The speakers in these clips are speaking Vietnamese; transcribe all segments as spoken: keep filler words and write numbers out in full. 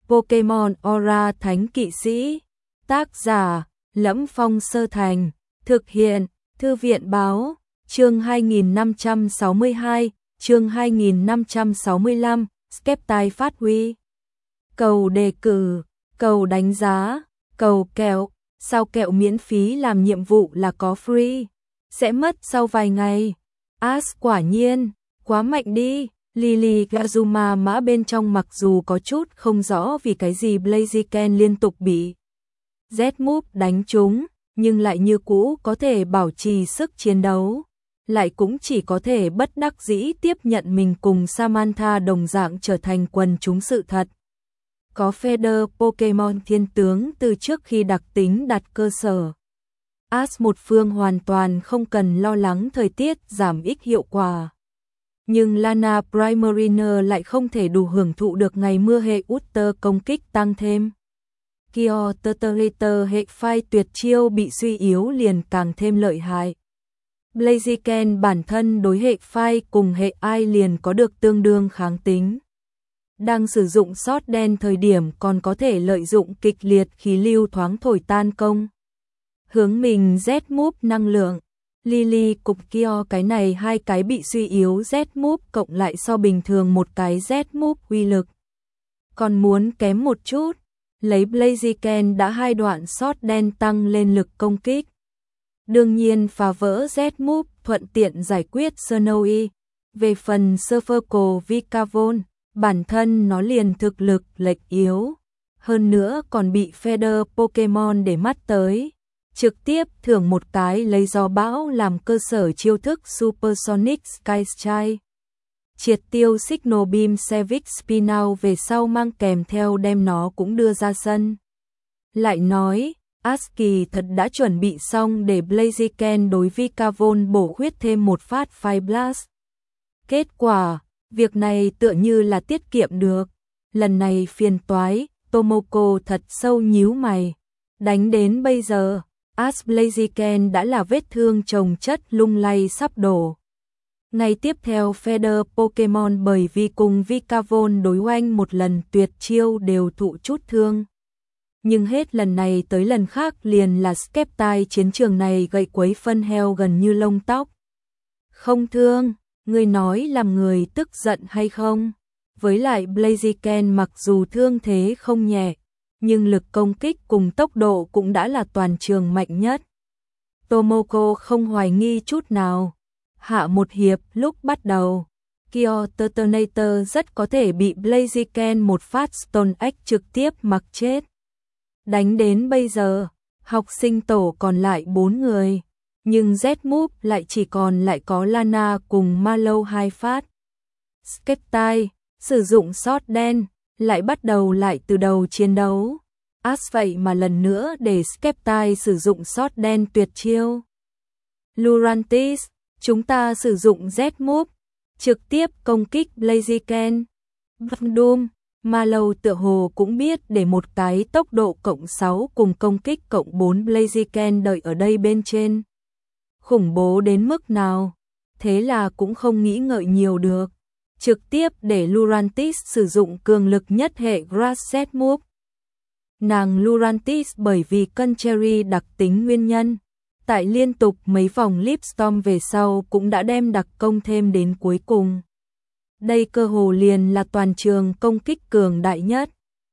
Pokemon Aura Thánh Kỵ Sĩ. Tác giả: Lẫm Phong Sơ Thành. Thực hiện: Thư viện báo. Chương hai nghìn năm trăm sáu mươi hai, chương hai nghìn năm trăm sáu mươi lăm, Skeptile phát huy. Cầu đề cử, cầu đánh giá, cầu kẹo, sao kẹo miễn phí làm nhiệm vụ là có free, sẽ mất sau vài ngày. As quả nhiên, quá mạnh đi. Lily Gazuma mã bên trong mặc dù có chút không rõ vì cái gì Blaziken liên tục bị Z-Move đánh trúng, nhưng lại như cũ có thể bảo trì sức chiến đấu, lại cũng chỉ có thể bất đắc dĩ tiếp nhận mình cùng Samantha đồng dạng trở thành quần chúng sự thật. Có feeder Pokemon thiên tướng từ trước khi đặc tính đặt cơ sở. As một phương hoàn toàn không cần lo lắng thời tiết giảm ít hiệu quả. Nhưng Lana Primarina lại không thể đủ hưởng thụ được ngày mưa hệ Ultra công kích tăng thêm. Kyo Turtleater hệ phai tuyệt chiêu bị suy yếu liền càng thêm lợi hại. Blaziken bản thân đối hệ phai cùng hệ ai liền có được tương đương kháng tính. Đang sử dụng sót đen thời điểm còn có thể lợi dụng kịch liệt khí lưu thoáng thổi tan công. Hướng mình Z-Move năng lượng. Lily cục Kyo cái này hai cái bị suy yếu Z-Move cộng lại so bình thường một cái Z-Move uy lực. Còn muốn kém một chút, lấy Blaziken đã hai đoạn sót đen tăng lên lực công kích. Đương nhiên phá vỡ Z-Move thuận tiện giải quyết Snowy. Về phần Surferco Vikavon, bản thân nó liền thực lực lệch yếu. Hơn nữa còn bị feeder Pokemon để mắt tới. Trực tiếp thưởng một cái lấy gió bão làm cơ sở chiêu thức Supersonic Sky Strike. Triệt tiêu Signal Beam Civic Spinout về sau mang kèm theo đem nó cũng đưa ra sân. Lại nói, Aski thật đã chuẩn bị xong để Blaziken đối Vikavon bổ khuyết thêm một phát Fire Blast. Kết quả, việc này tựa như là tiết kiệm được. Lần này phiền toái, Tomoko thật sâu nhíu mày. Đánh đến bây giờ, As Blaziken đã là vết thương chồng chất lung lay sắp đổ. Ngày tiếp theo feeder Pokemon bởi vì cùng Vikavon đối oanh một lần tuyệt chiêu đều thụ chút thương. Nhưng hết lần này tới lần khác liền là Skeptile chiến trường này gậy quấy phân heo gần như lông tóc. Không thương, người nói làm người tức giận hay không? Với lại Blaziken mặc dù thương thế không nhẹ, nhưng lực công kích cùng tốc độ cũng đã là toàn trường mạnh nhất. Tomoko không hoài nghi chút nào. Hạ một hiệp lúc bắt đầu, Kyo Turtonator rất có thể bị Blaziken một phát Stone Egg trực tiếp mặc chết. Đánh đến bây giờ, học sinh tổ còn lại bốn người, nhưng Z-Move lại chỉ còn lại có Lana cùng Mallow hai phát. Skeptile sử dụng sót đen, lại bắt đầu lại từ đầu chiến đấu. As vậy mà lần nữa để Skeptile sử dụng sót đen tuyệt chiêu. Lurantis, chúng ta sử dụng Z-Move, trực tiếp công kích Blaziken. Doom, Mallow tựa hồ cũng biết để một cái tốc độ cộng sáu cùng công kích cộng bốn Blaziken đợi ở đây bên trên. Khủng bố đến mức nào, thế là cũng không nghĩ ngợi nhiều được. Trực tiếp để Lurantis sử dụng cường lực nhất hệ Grass Z-Move. Nàng Lurantis bởi vì cân cherry đặc tính nguyên nhân, tại liên tục mấy vòng Leaf Storm về sau cũng đã đem đặc công thêm đến cuối cùng. Đây cơ hồ liền là toàn trường công kích cường đại nhất.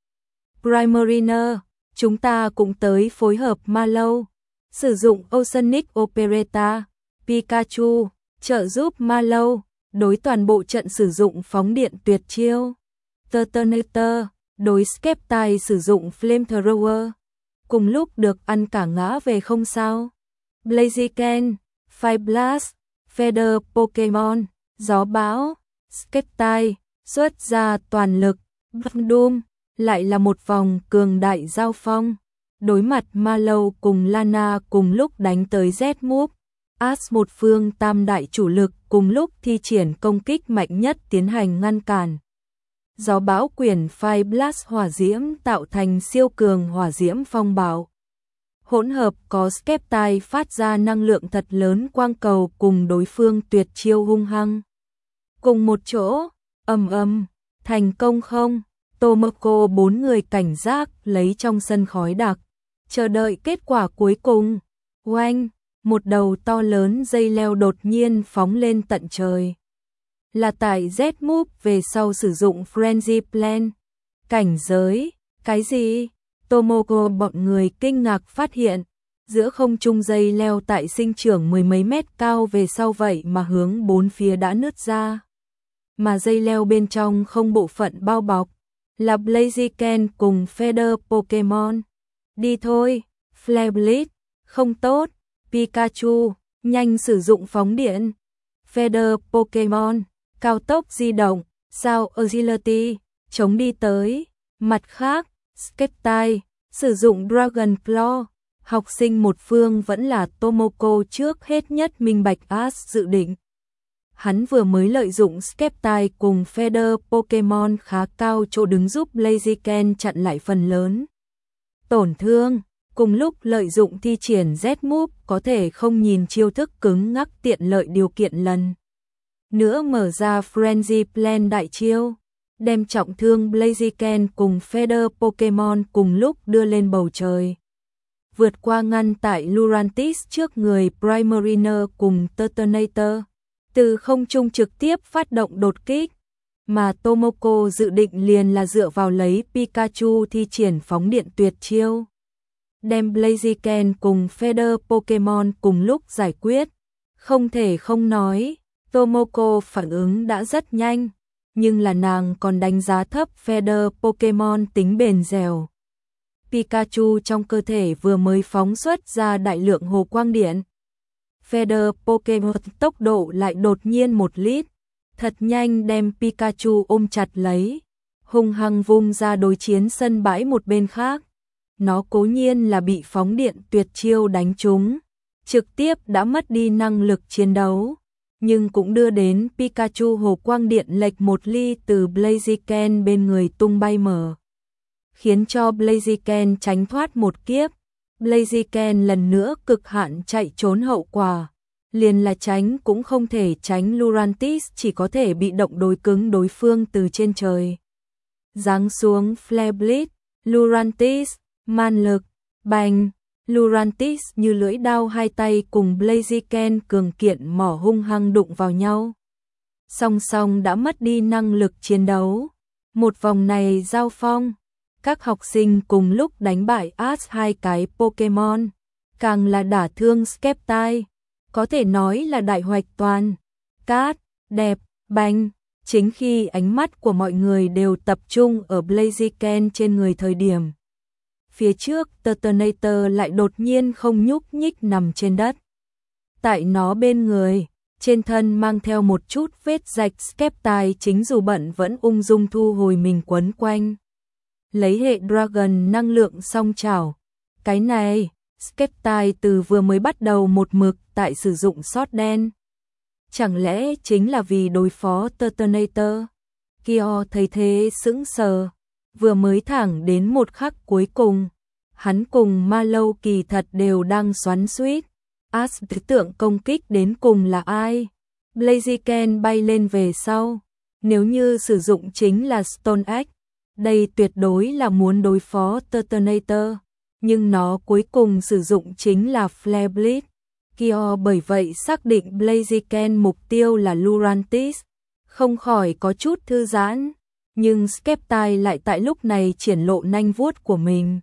Primarina, chúng ta cũng tới phối hợp Mallow, sử dụng Oceanic Operetta, Pikachu, trợ giúp Mallow, đối toàn bộ trận sử dụng phóng điện tuyệt chiêu. Turtonator, đối Skeptile sử dụng Flamethrower, cùng lúc được ăn cả ngã về không sao. Blaziken, Fire Blast, feeder Pokemon, gió bão, Skeptile, xuất ra toàn lực, Doom, lại là một vòng cường đại giao phong. Đối mặt Mallow cùng Lana cùng lúc đánh tới Z-Move, As một phương tam đại chủ lực cùng lúc thi triển công kích mạnh nhất tiến hành ngăn cản. Gió bão quyển Fire Blast hỏa diễm tạo thành siêu cường hỏa diễm phong bạo. Hỗn hợp có Skeptile phát ra năng lượng thật lớn quang cầu cùng đối phương tuyệt chiêu hung hăng. Cùng một chỗ, ầm ầm, thành công không? Tomoko bốn người cảnh giác lấy trong sân khói đặc, chờ đợi kết quả cuối cùng. Oanh, một đầu to lớn dây leo đột nhiên phóng lên tận trời. Là tại Z-Move về sau sử dụng Frenzy Plan. Cảnh giới, cái gì? Tomoko bọn người kinh ngạc phát hiện, giữa không trung dây leo tại sinh trưởng mười mấy mét cao về sau vậy mà hướng bốn phía đã nứt ra. Mà dây leo bên trong không bộ phận bao bọc, là Blaziken cùng Feather Pokemon. Đi thôi, Flablit, không tốt, Pikachu, nhanh sử dụng phóng điện. Feather Pokemon, cao tốc di động, sao Agility, chống đi tới. Mặt khác, Skeptile, sử dụng Dragon Claw. Học sinh một phương vẫn là Tomoko trước hết nhất minh bạch Ash dự định. Hắn vừa mới lợi dụng Skeptile cùng Feather Pokemon khá cao chỗ đứng giúp Blaziken chặn lại phần lớn tổn thương, cùng lúc lợi dụng thi triển Z-Move có thể không nhìn chiêu thức cứng ngắc tiện lợi điều kiện lần nữa mở ra Frenzy Plan đại chiêu, đem trọng thương Blaziken cùng Feather Pokemon cùng lúc đưa lên bầu trời. Vượt qua ngăn tại Lurantis trước người Primarina cùng Turtonator, từ không trung trực tiếp phát động đột kích, mà Tomoko dự định liền là dựa vào lấy Pikachu thi triển phóng điện tuyệt chiêu, đem Blaziken cùng Feather Pokemon cùng lúc giải quyết. Không thể không nói, Tomoko phản ứng đã rất nhanh, nhưng là nàng còn đánh giá thấp Feather Pokemon tính bền dẻo. Pikachu trong cơ thể vừa mới phóng xuất ra đại lượng hồ quang điện. Feather Pokemon tốc độ lại đột nhiên một lít, thật nhanh đem Pikachu ôm chặt lấy, hung hăng vung ra đối chiến sân bãi một bên khác. Nó cố nhiên là bị phóng điện tuyệt chiêu đánh trúng, trực tiếp đã mất đi năng lực chiến đấu, nhưng cũng đưa đến Pikachu hồ quang điện lệch một ly từ Blaziken bên người tung bay mở, khiến cho Blaziken tránh thoát một kiếp. Blaziken lần nữa cực hạn chạy trốn, hậu quả liền là tránh cũng không thể tránh, Lurantis chỉ có thể bị động đối cứng đối phương từ trên trời giáng xuống. Flablit, Lurantis, man lực, bành, Lurantis như lưỡi dao hai tay cùng Blaziken cường kiện mỏ hung hăng đụng vào nhau, song song đã mất đi năng lực chiến đấu. Một vòng này giao phong, các học sinh cùng lúc đánh bại Ash hai cái Pokemon, càng là đả thương Skeptile, có thể nói là đại hoạch toàn. Cát, đẹp, bành, chính khi ánh mắt của mọi người đều tập trung ở Blaziken trên người thời điểm, phía trước Turtonator lại đột nhiên không nhúc nhích nằm trên đất. Tại nó bên người, trên thân mang theo một chút vết rạch, Skeptile chính dù bận vẫn ung dung thu hồi mình quấn quanh lấy hệ Dragon năng lượng song chảo. Cái này, Skeptile từ vừa mới bắt đầu một mực tại sử dụng sót đen. Chẳng lẽ chính là vì đối phó Turtonator? Kyo thấy thế sững sờ, vừa mới thẳng đến một khắc cuối cùng, hắn cùng Mallow kỳ thật đều đang xoắn xuýt. Ash tưởng tượng công kích đến cùng là ai? Blaziken bay lên về sau, nếu như sử dụng chính là Stone Axe, đây tuyệt đối là muốn đối phó Turtonator, nhưng nó cuối cùng sử dụng chính là Flablit. Kyo bởi vậy xác định Blaziken mục tiêu là Lurantis, không khỏi có chút thư giãn, nhưng Skeptile lại tại lúc này triển lộ nanh vuốt của mình.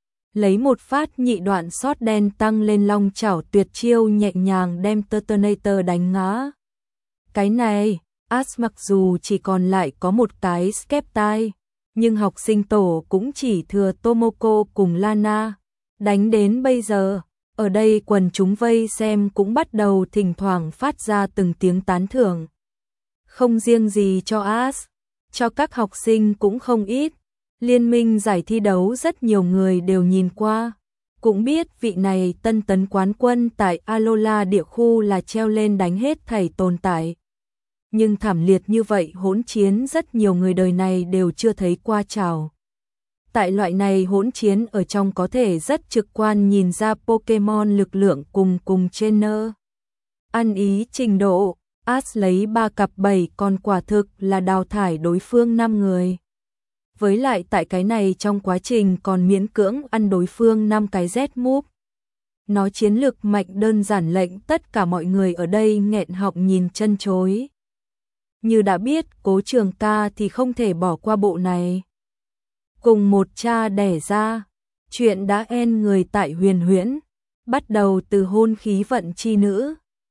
Lấy một phát nhị đoạn sót đen tăng lên long chảo tuyệt chiêu nhẹ nhàng đem Turtonator đánh ngã. Cái này, Ash mặc dù chỉ còn lại có một cái Skeptile, nhưng học sinh tổ cũng chỉ thừa Tomoko cùng Lana. Đánh đến bây giờ, ở đây quần chúng vây xem cũng bắt đầu thỉnh thoảng phát ra từng tiếng tán thưởng. Không riêng gì cho Ash, cho các học sinh cũng không ít. Liên minh giải thi đấu rất nhiều người đều nhìn qua, cũng biết vị này tân tấn quán quân tại Alola địa khu là treo lên đánh hết thảy tồn tại. Nhưng thảm liệt như vậy hỗn chiến rất nhiều người đời này đều chưa thấy qua trào. Tại loại này hỗn chiến ở trong có thể rất trực quan nhìn ra Pokemon lực lượng cùng cùng trainer. Ăn ý trình độ, Ash lấy ba cặp bảy con quả thực là đào thải đối phương năm người. với lại tại cái này trong quá trình còn miễn cưỡng ăn đối phương năm cái Z move. Nó chiến lực mạnh đơn giản lệnh tất cả mọi người ở đây nghẹn họng nhìn chân chối. Như đã biết Cố Trường Ca thì không thể bỏ qua bộ này. Cùng một cha đẻ ra, chuyện đã en người tại Huyền Huyễn, bắt đầu từ hôn khí vận chi nữ,